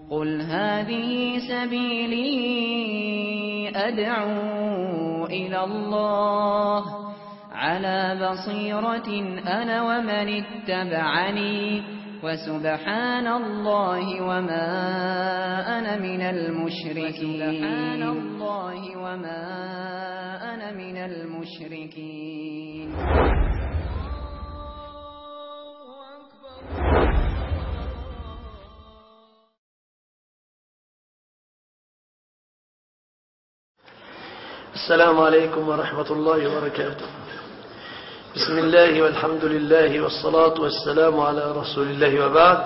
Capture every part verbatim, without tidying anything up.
قل هذه سبيلي أدعو إلى الله على بصيرة أنا ومن اتبعني وسبحان الله وما أنا من المشركين سبحان الله وما أنا من المشركين. السلام عليكم ورحمة الله وبركاته. بسم الله والحمد لله والصلاة والسلام على رسول الله وبعد.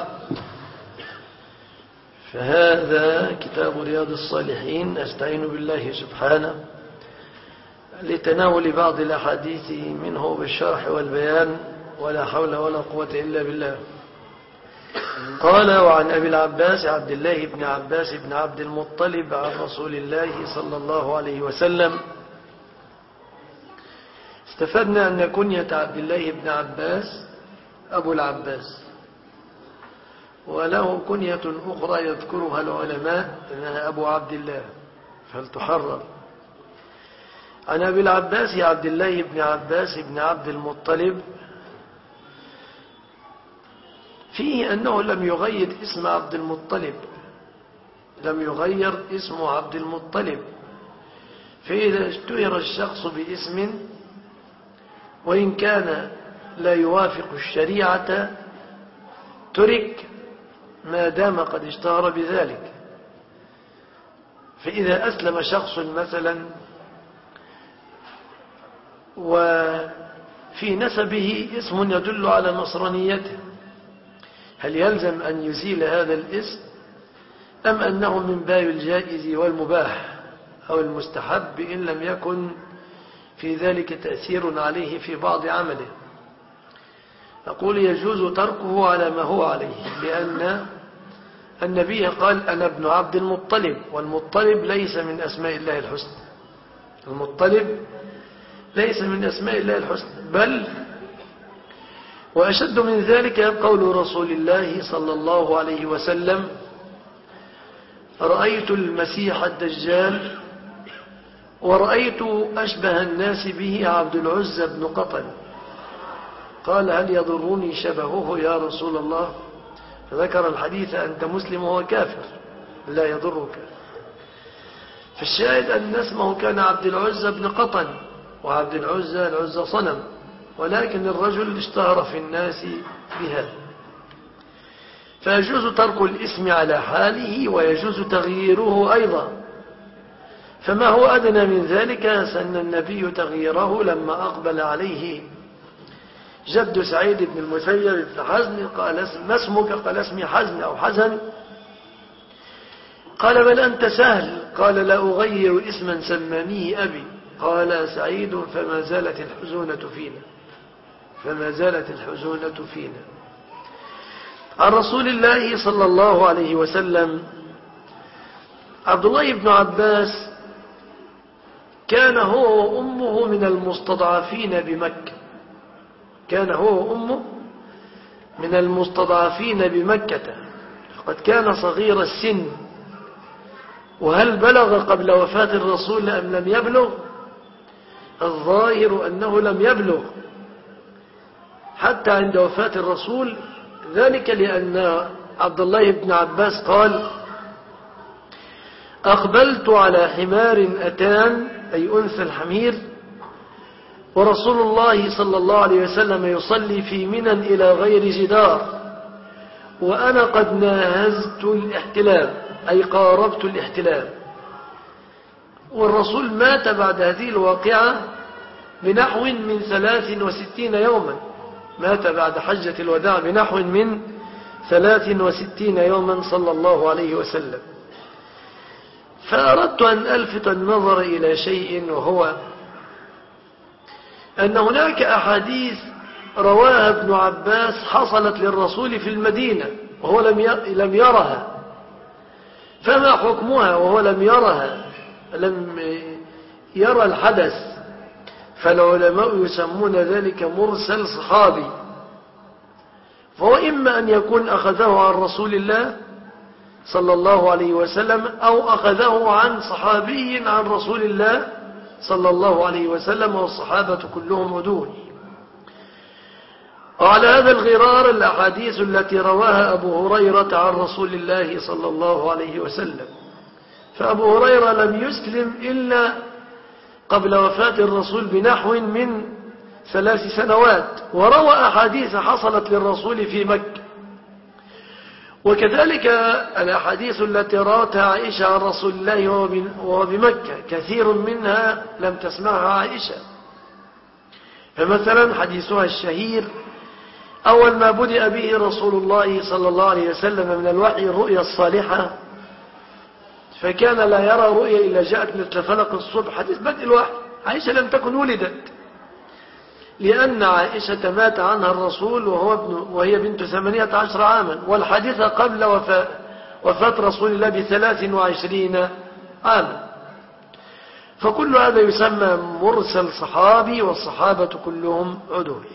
فهذا كتاب رياض الصالحين، أستعين بالله سبحانه لتناول بعض الأحاديث منه بالشرح والبيان، ولا حول ولا قوة إلا بالله. قال: وعن أبي العباس عبد الله بن عباس بن عبد المطلب عن رسول الله صلى الله عليه وسلم. استفدنا أن كنية عبد الله بن عباس أبو العباس، وله كنية أخرى يذكرها العلماء أنها أبو عبد الله، فلتحرر. عن أبي العباس عبد الله بن عباس بن عبد المطلب فيه أنه لم يغير اسم عبد المطلب، لم يغير اسم عبد المطلب. فإذا اشتهر الشخص باسم وإن كان لا يوافق الشريعة ترك ما دام قد اشتهر بذلك. فإذا أسلم شخص مثلا وفي نسبه اسم يدل على نصرانيته، هل يلزم أن يزيل هذا الاسم أم أنه من باب الجائز والمباح أو المستحب إن لم يكن في ذلك تأثير عليه في بعض عمله؟ نقول يجوز تركه على ما هو عليه، لأن النبي قال: أنا ابن عبد المطلب، والمطلب ليس من أسماء الله الحسنى. المطلب ليس من أسماء الله الحسنى، بل وأشد من ذلك قول رسول الله صلى الله عليه وسلم: رأيت المسيح الدجال ورأيت أشبه الناس به عبد العزى بن قطن. قال: هل يضرني شبهه يا رسول الله؟ فذكر الحديث: أنت مسلم وهو كافر لا يضرك. فالشاهد أن اسمه كان عبد العزى بن قطن، وعبد العزى العزى صنم، ولكن الرجل اشتهر في الناس بهذا. فيجوز ترك الاسم على حاله ويجوز تغييره أيضا. فما هو أدنى من ذلك سن النبي تغييره لما أقبل عليه جد سعيد بن المسيب بن حزن. قال: ما اسمك؟ قال: اسمي حزن أو حزن. قال: بل أنت سهل. قال: لا أغير اسما سمانيه أبي. قال سعيد: فما زالت الحزونة فينا فما زالت الحزونة فينا. عن رسول الله صلى الله عليه وسلم: عبد الله بن عباس كان هو وأمه من المستضعفين بمكة كان هو وأمه من المستضعفين بمكة فقد كان صغير السن. وهل بلغ قبل وفاة الرسول أم لم يبلغ؟ الظاهر أنه لم يبلغ حتى عند وفاة الرسول، ذلك لأن عبد الله بن عباس قال: أقبلت على حمار أتان، أي أنثى الحمير، ورسول الله صلى الله عليه وسلم يصلي في منى إلى غير جدار، وأنا قد ناهزت الاحتلام، أي قاربت الاحتلام. والرسول مات بعد هذه الواقعة بنحو من ثلاث وستين يوما، مات بعد حجة الوداع بنحو من ثلاث وستين يوما صلى الله عليه وسلم. فأردت أن ألفت النظر إلى شيء، وهو أن هناك أحاديث رواها ابن عباس حصلت للرسول في المدينة وهو لم يرها، فما حكمها وهو لم يرها، لم يرى الحدث؟ فالعلماء يسمون ذلك مرسل صحابي، فهو إما أن يكون أخذه عن رسول الله صلى الله عليه وسلم أو أخذه عن صحابي عن رسول الله صلى الله عليه وسلم، والصحابة كلهم عدول. وعلى هذا الغرار الأحاديث التي رواها أبو هريرة عن رسول الله صلى الله عليه وسلم. فأبو هريرة لم يسلم إلا قبل وفاة الرسول بنحو من ثلاث سنوات، وروى أحاديث حصلت للرسول في مكة. وكذلك الأحاديث التي روتها عائشة عن رسول الله وهو بمكة كثير منها لم تسمعها عائشة. فمثلا حديثها الشهير: أول ما بدأ به رسول الله صلى الله عليه وسلم من الوحي الرؤيا الصالحة، فكان لا يرى رؤيا إلا جاءت مثل فلق الصبح. حديث بدء الوحي. عائشة لم تكن ولدت، لأن عائشة مات عنها الرسول وهو ابن وهي بنت ثمانية عشر عاما، والحديث قبل وفاة, وفاة رسول الله بثلاث وعشرين عاما. فكل هذا يسمى مرسل صحابي، والصحابة كلهم عدول.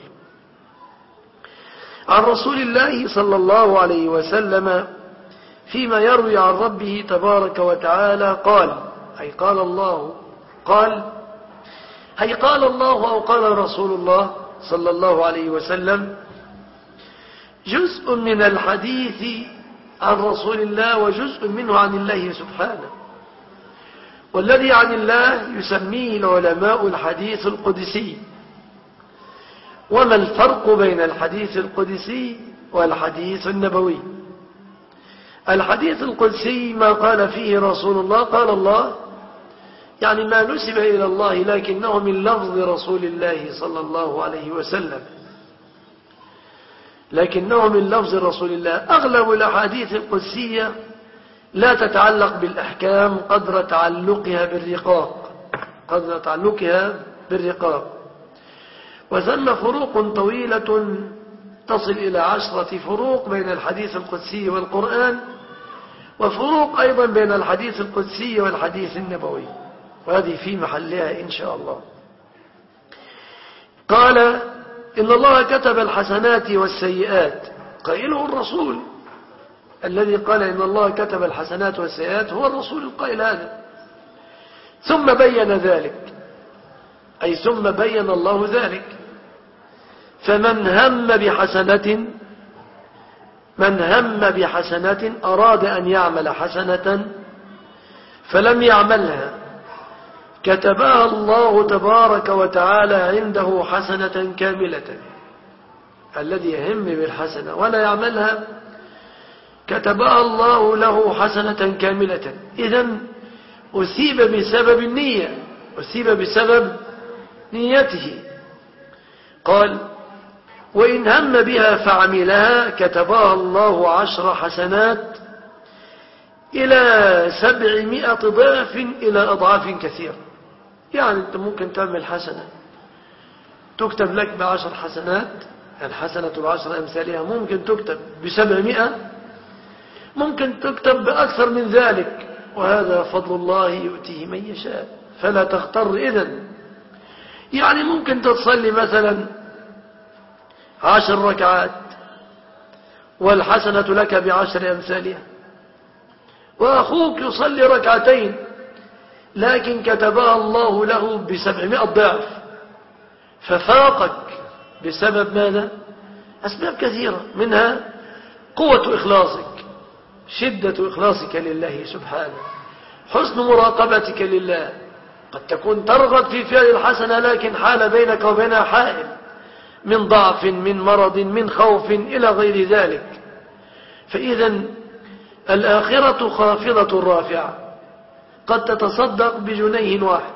عن رسول الله صلى الله عليه وسلم فيما يروي عن ربه تبارك وتعالى قال، أي قال الله قال أي قال الله أو قال رسول الله صلى الله عليه وسلم: جزء من الحديث عن رسول الله وجزء منه عن الله سبحانه. والذي عن الله يسميه العلماء الحديث القدسي. وما الفرق بين الحديث القدسي والحديث النبوي؟ الحديث القدسي ما قال فيه رسول الله قال الله، يعني ما نسب إلى الله لكنه من لفظ رسول الله صلى الله عليه وسلم، لكنه من لفظ رسول الله. أغلب الأحاديث القدسية لا تتعلق بالأحكام قدر تعلقها بالرقاق قدر تعلقها بالرقاق وثم فروق طويلة تصل إلى عشرة فروق بين الحديث القدسي والقرآن، وفروق أيضا بين الحديث القدسي والحديث النبوي، وهذه في محلها إن شاء الله. قال: إن الله كتب الحسنات والسيئات. قائله الرسول، الذي قال إن الله كتب الحسنات والسيئات هو الرسول القائل هذا. ثم بين ذلك، أي ثم بين الله ذلك. فمن هم بحسنة من هم بحسنة أراد أن يعمل حسنة فلم يعملها، كتبها الله تبارك وتعالى عنده حسنة كاملة. الذي يهم بالحسنة ولا يعملها كتبها الله له حسنة كاملة. إذن أثيب بسبب النية، أثيب بسبب نيته. قال: وإن هم بها فعملها كتبها الله عشر حسنات إلى سبعمائة ضعف إلى أضعاف كثيرة. يعني أنت ممكن تعمل حسنة تكتب لك بعشر حسنات، الحسنة بعشر أمثالها، ممكن تكتب بسبعمائة، ممكن تكتب بأكثر من ذلك، وهذا فضل الله يؤتيه من يشاء، فلا تغتر. إذن يعني ممكن تصلي مثلا عشر ركعات والحسنة لك بعشر أمثالها، وأخوك يصلي ركعتين لكن كتبها الله له بسبعمائة ضعف، ففاقك بسبب ماذا؟ أسباب كثيرة، منها قوة إخلاصك، شدة إخلاصك لله سبحانه، حسن مراقبتك لله. قد تكون ترغب في فعل الحسنة لكن حال بينك وبينها حائل من ضعف، من مرض، من خوف إلى غير ذلك. فإذا الآخرة خافضة رافعة. قد تتصدق بجنيه واحد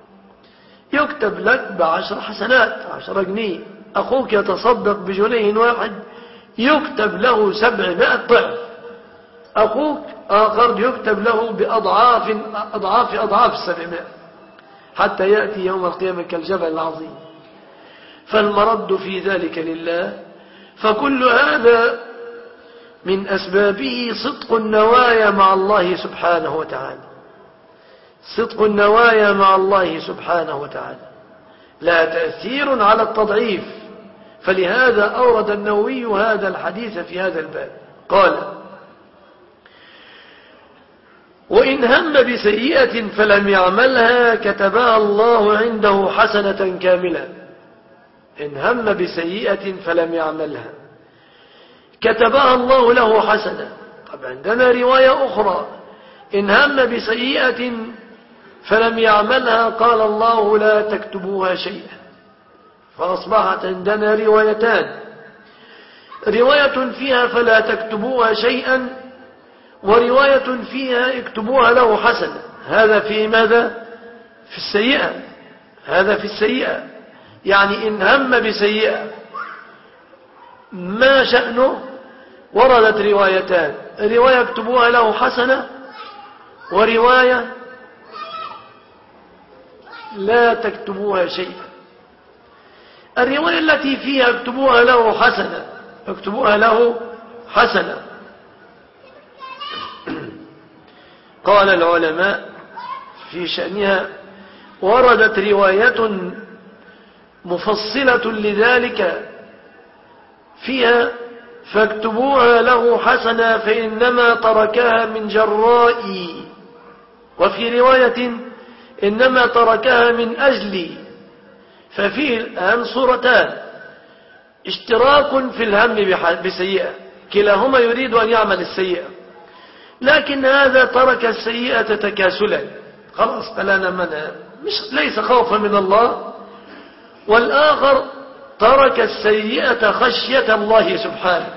يكتب لك بعشر حسنات، عشر جنيه. أخوك يتصدق بجنيه واحد يكتب له سبعمائة ضعف. أخوك آخر يكتب له بأضعاف أضعاف أضعاف السبعمائة، حتى يأتي يوم القيامة كالجبل العظيم. فالمرد في ذلك لله. فكل هذا من أسبابه صدق النوايا مع الله سبحانه وتعالى، صدق النوايا مع الله سبحانه وتعالى، لا تأثير على التضعيف. فلهذا أورد النووي هذا الحديث في هذا الباب. قال: وإن هم بسيئة فلم يعملها كتبها الله عنده حسنة كاملة. إن هم بسيئة فلم يعملها كتبها الله له حسنة. طب عندنا رواية أخرى: إن هم بسيئة فلم يعملها قال الله لا تكتبوها شيئا. فأصبحت عندنا روايتان: رواية فيها فلا تكتبوها شيئا، ورواية فيها اكتبوها له حسنة. هذا في ماذا؟ في السيئة. هذا في السيئة، يعني إن هم بسيئة ما شأنه؟ وردت روايتان: رواية اكتبوها له حسنة، ورواية لا تكتبوها شيئا. الرواية التي فيها اكتبوها له حسنة اكتبوها له حسنة قال العلماء في شأنها وردت رواية مفصلة لذلك فيها فاكتبوها له حسنة فإنما تركها من جرائي، وفي رواية إنما تركها من أجلي. ففيه الآن صورتان: اشتراك في الهم بسيئة، كلاهما يريد أن يعمل السيئة، لكن هذا ترك السيئة تكاسلا، خلاص فلانا منها، مش ليس خوفا من الله، والآخر ترك السيئة خشية الله سبحانه.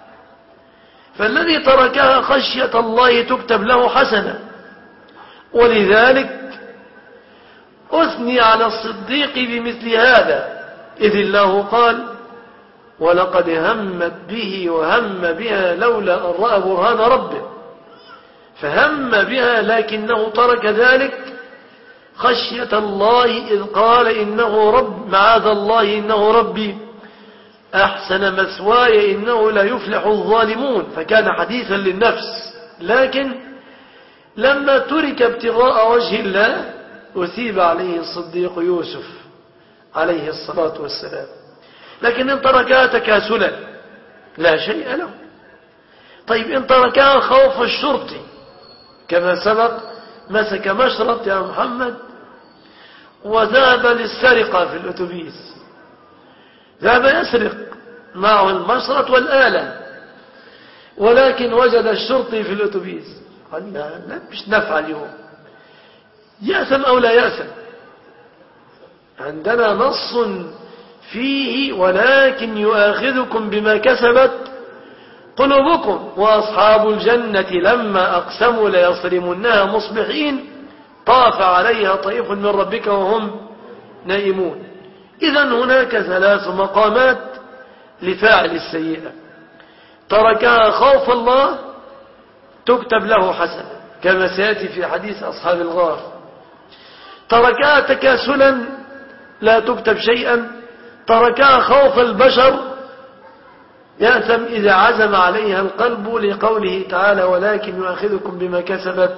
فالذي تركها خشية الله تكتب له حسنة. ولذلك أثني على الصديق بمثل هذا، إذ الله قال: ولقد همت به وهم بها لولا أن رأى برهان ربه. فهم بها لكنه ترك ذلك خشية الله، إذ قال: إنه رب معاذ الله إنه ربي أحسن مثواي إنه لا يفلح الظالمون. فكان حديثا للنفس، لكن لما ترك ابتغاء وجه الله أثيب عليه الصديق يوسف عليه الصلاة والسلام. لكن إن تركها تكاسلا لا شيء له. طيب إن تركها خوف الشرطي كما سبق، مسك مشرط يا محمد وذهب للسرقة في الأتوبيس، ذهب يسرق معه المشرط والآلة، ولكن وجد الشرطي في الأتوبيس، قال: لا, لا مش نفع اليوم، يأثم أو لا يأثم؟ عندنا نص فيه: ولكن يؤاخذكم بما كسبت قلوبكم وأصحاب الجنة لما أقسموا ليصرمنها مصبحين طاف عليها طيف من ربك وهم نائمون. إذن هناك ثلاث مقامات لفاعل السيئة: تركها خوف الله تكتب له حسنة كما سيأتي في حديث أصحاب الغار، تركها تكاسلا لا تكتب شيئا، تركها خوف البشر يأثم إذا عزم عليها القلب، لقوله تعالى: ولكن يؤاخذكم بما كسبت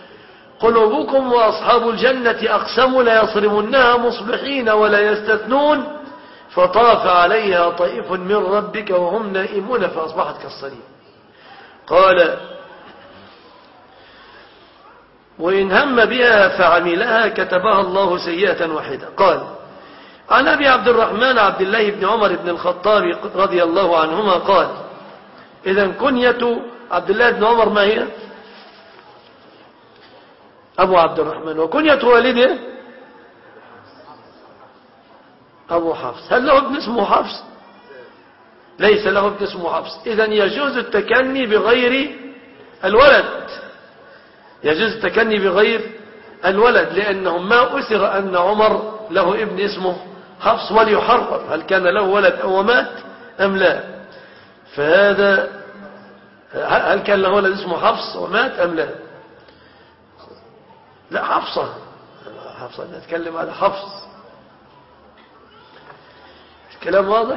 قلوبكم وأصحاب الجنة أقسموا ليصرمنها مصبحين ولا يستثنون فطاف عليها طائف من ربك وهم نائمون فأصبحت كالصريم. قال: وإن هم بها فعملها كتبها الله سيئة واحدة. قال: عن أبي عبد الرحمن عبد الله بن عمر بن الخطاب رضي الله عنهما قال: إذن كنية عبد الله بن عمر ما هي؟ أبو عبد الرحمن. وكنية والده أبو حفص. هل له ابن اسمه حفص؟ ليس له ابن اسمه حفص. إذن يجوز التكني بغير الولد، يجوز التكني بغير الولد، لأنه ما أثر أن عمر له ابن اسمه حفص، وليحرر هل كان له ولد أو مات أم لا. فهذا هل كان له ولد اسمه حفص ومات أم لا؟ لا، حفصة حفصة نتكلم على حفص. الكلام واضح.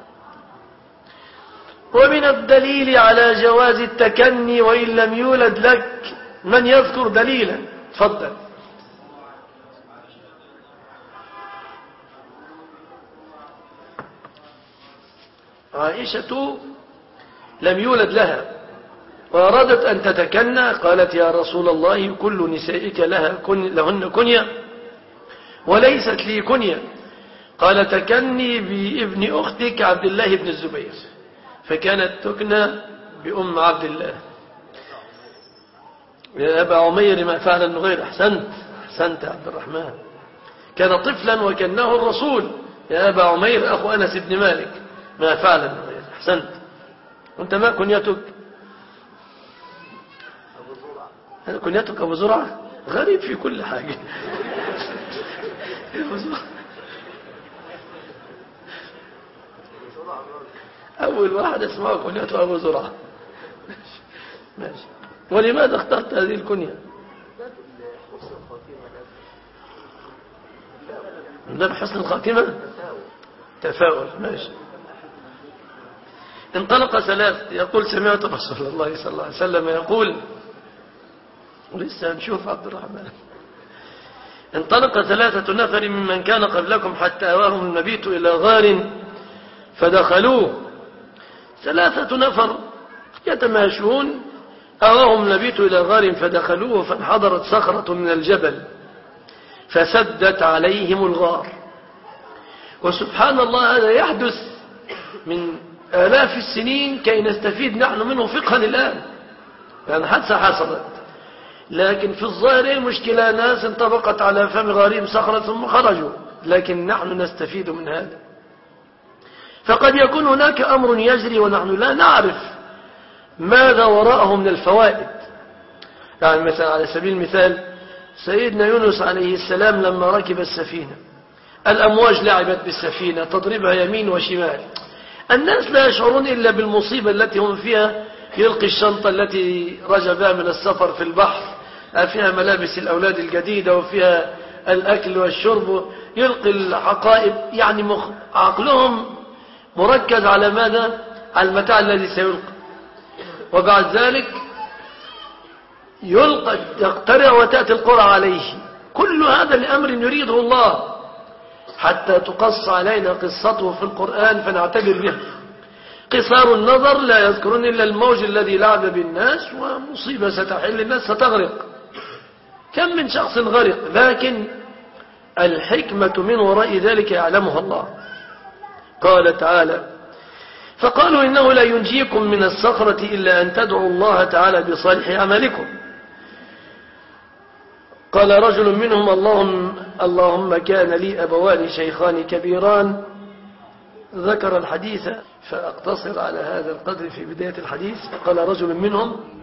ومن الدليل على جواز التكني وإن لم يولد لك من يذكر دليلا؟ تفضل. عائشة لم يولد لها، وأرادت أن تتكنى قالت يا رسول الله كل نسائك لها كن لهن كنية وليست لي كنية. قال تكني بابن أختك عبد الله بن الزبير، فكانت تكنى بأم عبد الله. يا أبا عمير ما فعل النغير. أحسنت أحسنت عبد الرحمن. كان طفلا وكنه الرسول. يا أبا عمير أخو أنس بن مالك ما فعل النغير. أحسنت. وأنت ما كنيتك؟ كنيتك أبو زرعة؟ غريب في كل حاجة. أبو زرعة أول واحد اسمه كنيته أبو زرعة. ماشي. ولماذا اخترت هذه الكنية؟ ده بحسن الخاتمة تفاؤل. ماشي. انطلق ثلاث. يقول سمعت رسول الله صلى الله عليه وسلم يقول، ولسه نشوف عبد الرحمن، انطلق ثلاثة نفر ممن كان قبلكم حتى أواهم المبيت إلى غار فدخلوه. ثلاثة نفر يتماشون، أواهم المبيت إلى غار فدخلوه فانحدرت صخرة من الجبل فسدت عليهم الغار. وسبحان الله هذا يحدث من آلاف السنين كي نستفيد نحن منه فقها الآن، يعني حادثة حصلت، لكن في الظاهر المشكلة ناس انطبقت على فم غارهم صخرة ثم خرجوا، لكن نحن نستفيد من هذا. فقد يكون هناك أمر يجري ونحن لا نعرف ماذا وراءه من الفوائد. يعني مثلا على سبيل المثال سيدنا يونس عليه السلام لما ركب السفينة، الأمواج لعبت بالسفينة تضربها يمين وشمال، الناس لا يشعرون إلا بالمصيبة التي هم فيها. يلقي الشنطة التي رجع بها من السفر في البحر، فيها ملابس الأولاد الجديدة وفيها الأكل والشرب، يلقي الحقائب، يعني مخ... عقلهم مركز على ماذا؟ على المتاع الذي سيلقى. وبعد ذلك يلقى يقترع وتأتي القرعة عليه. كل هذا لأمر يريده الله حتى تقص علينا قصته في القرآن فنعتبر به. قصار النظر لا يذكرون إلا الموج الذي لعب بالناس ومصيبة ستحل الناس ستغرق. كم من شخص غرق، لكن الحكمة من وراء ذلك يعلمها الله. قال تعالى فقالوا إنه لا ينجيكم من الصخرة إلا أن تدعوا الله تعالى بصالح عملكم. قال رجل منهم اللهم, اللهم كان لي أبوان شيخان كبيران. ذكر الحديث فأقتصر على هذا القدر في بداية الحديث. قال رجل منهم